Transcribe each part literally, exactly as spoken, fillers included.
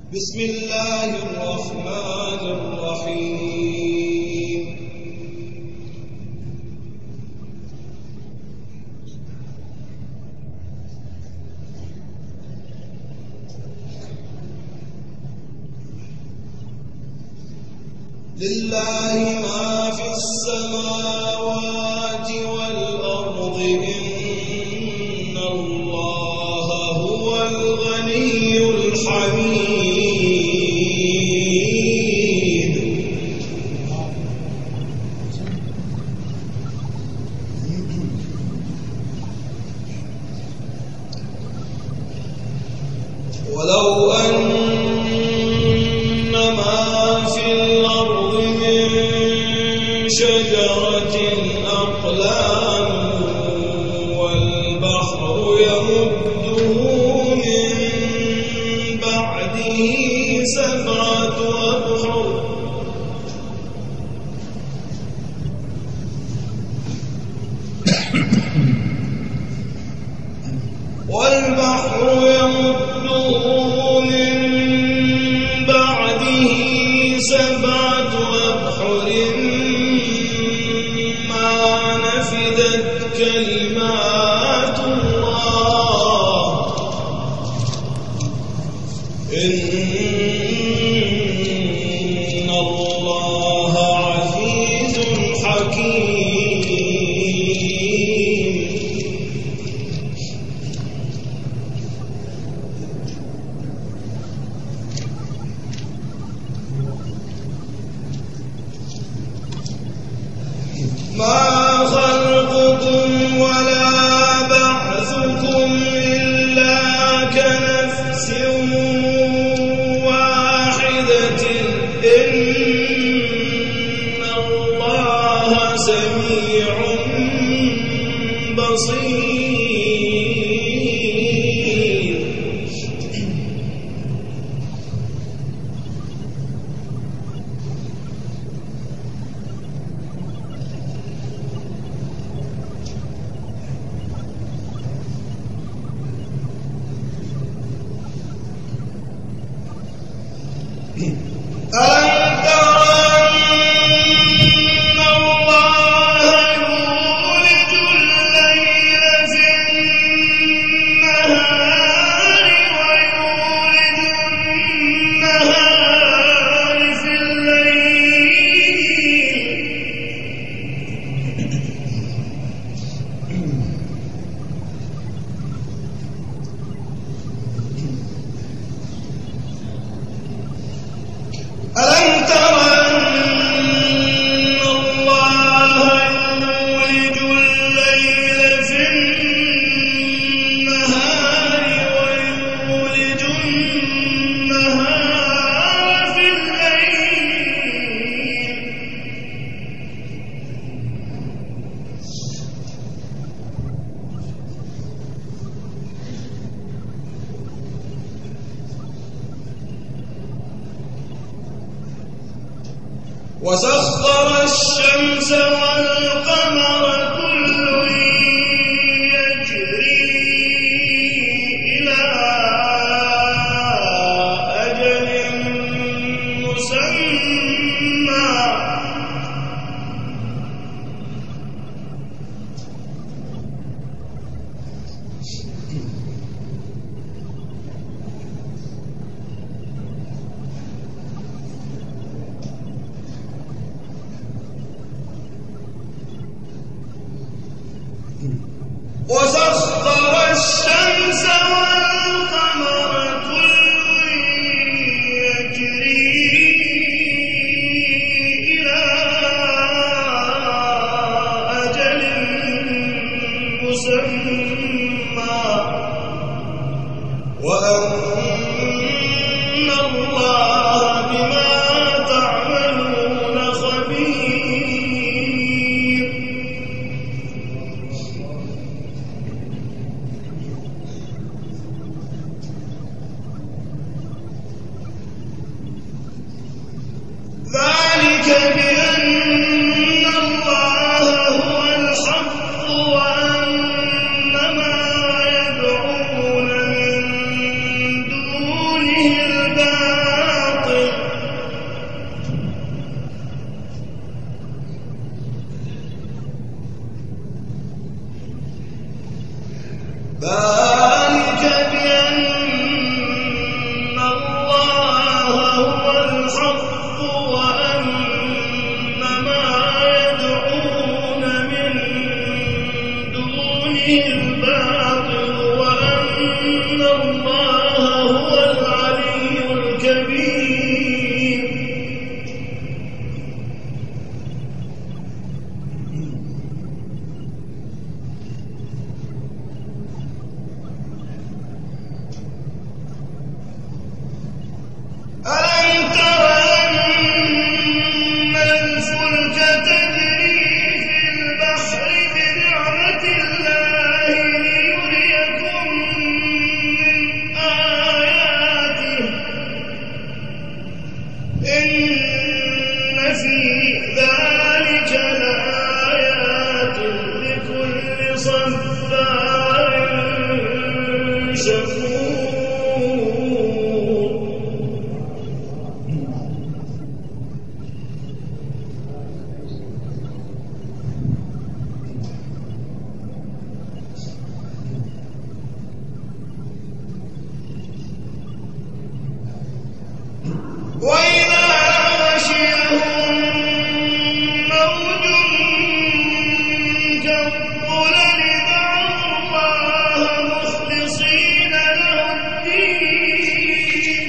بسم الله الرحمن الرحيم لله ما في السماوات والأرض إن الله هو الغني الحميد ولو أن ما في الأرض من شجرة أقلام والبحر يمده من بعده سبعة أبحر والبحر يمده من بعده سبعة أبحر ما نفدت كلمات الله إن الله عزيز حكيم ما خلقكم ولا بعثكم إلا كنفس واحدة إن الله سميع بصير ألم تر أن الله يولج الليل في النهار ويولج النهار في الليل ألم تر أن الله يولج الليل في النهار ويولج النهار في الليل وسخر الشمس والقمر كل يجري إلى أجل مسمى وسخر الشمس والقمر كل يجري إلى أجل مسمى وأن الله بما تعملون خبير ذلك بأن الله هو الحق وأن ما يدعون من دونه الباطل الحق وأن ما يدعون من دونه الباطل وأن الله هو العلي الكبير. ألم تر أن الفلك تجري في البحر بنعمة الله ليريكم من آياته إن في ذلك لآيات لكل صبار شكور. وإذا غشيهم موج كالظلل دعوا الله مخلصين له الدين.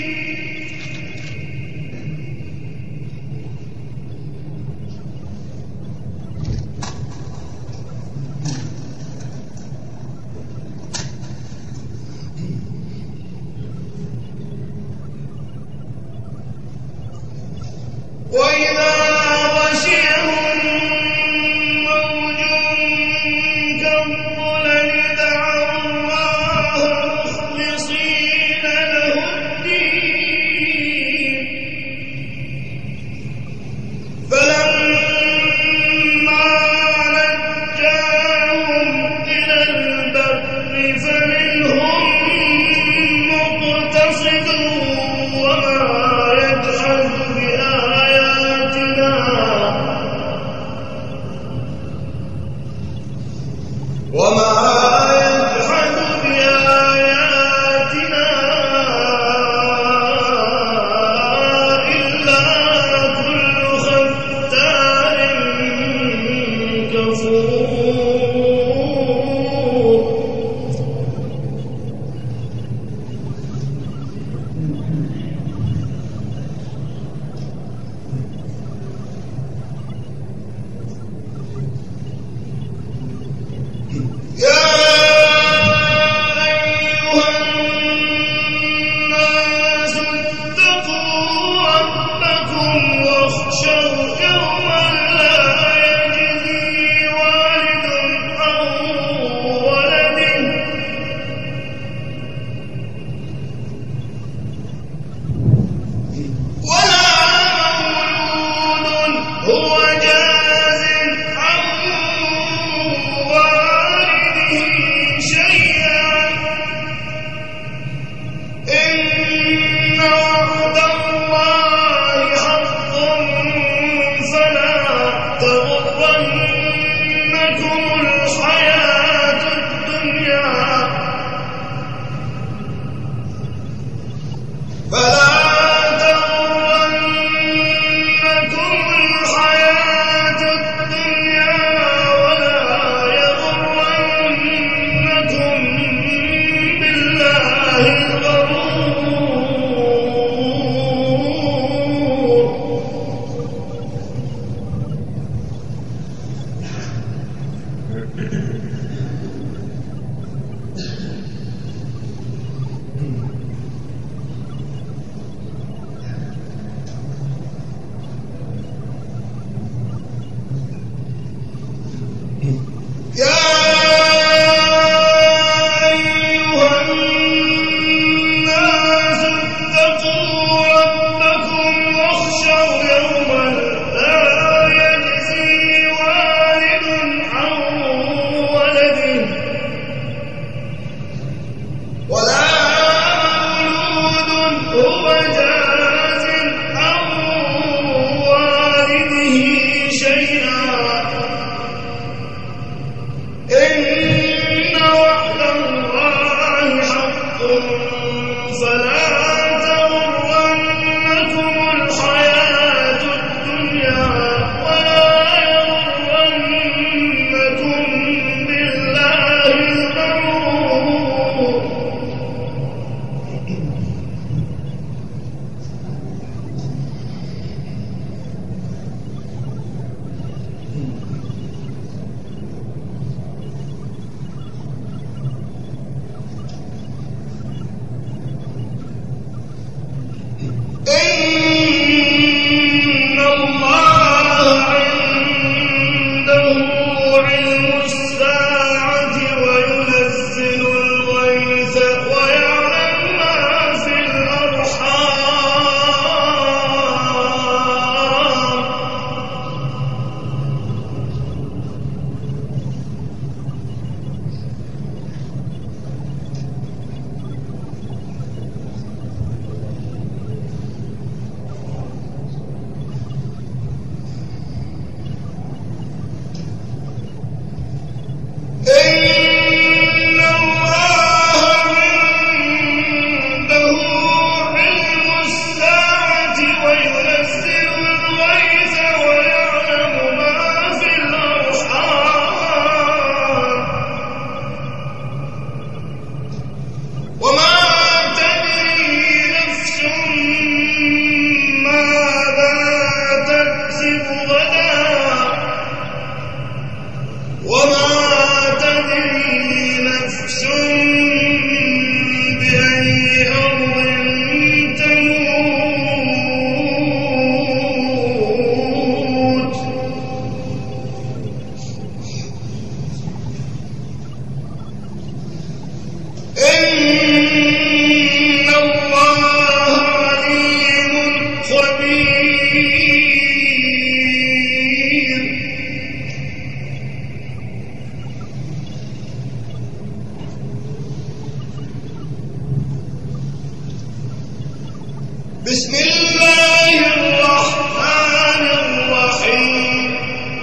بسم الله الرحمن الرحيم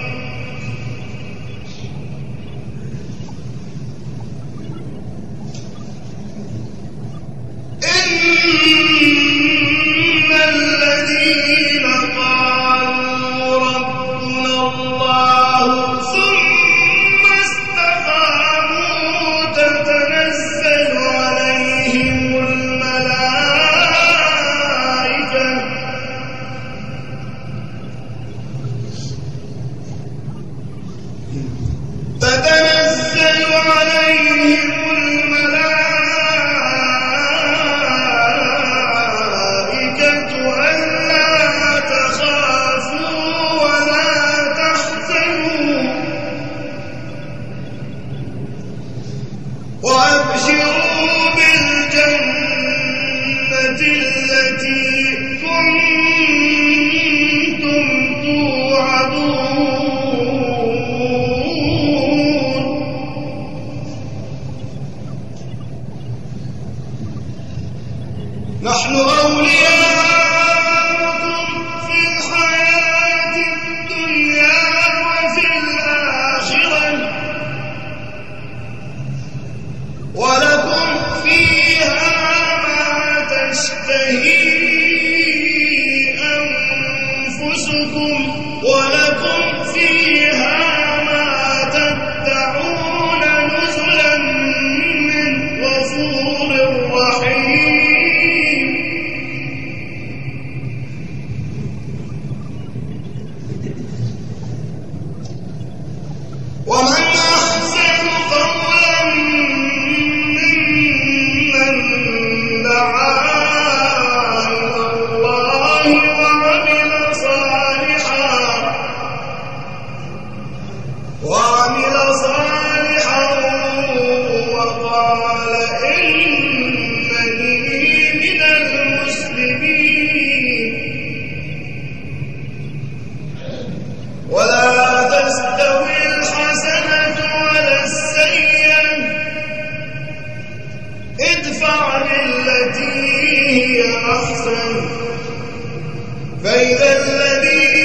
إن الذين قالوا ربنا الله ثم استقاموا تتنزل عليهم الملائكة تتنزل عليهم الملائكة ألا تخافوا ولا تحزنوا وأبشروا بالجنة التي كنتم توعدون نحن أولياؤكم في الحياة الدنيا وفي الآخرة ولكم فيها ما تشتهي أنفسكم ولكم فيها ما تدعون نزلا من غفور رحيم ومن أحسن قولا ممن دعا إلى الله وعمل صالحا وعمل صالحا وقال إنني من المسلمين ولا تستوي الحسنة ولا السيئة ادفع بالتي هي أحسن فإذا الذي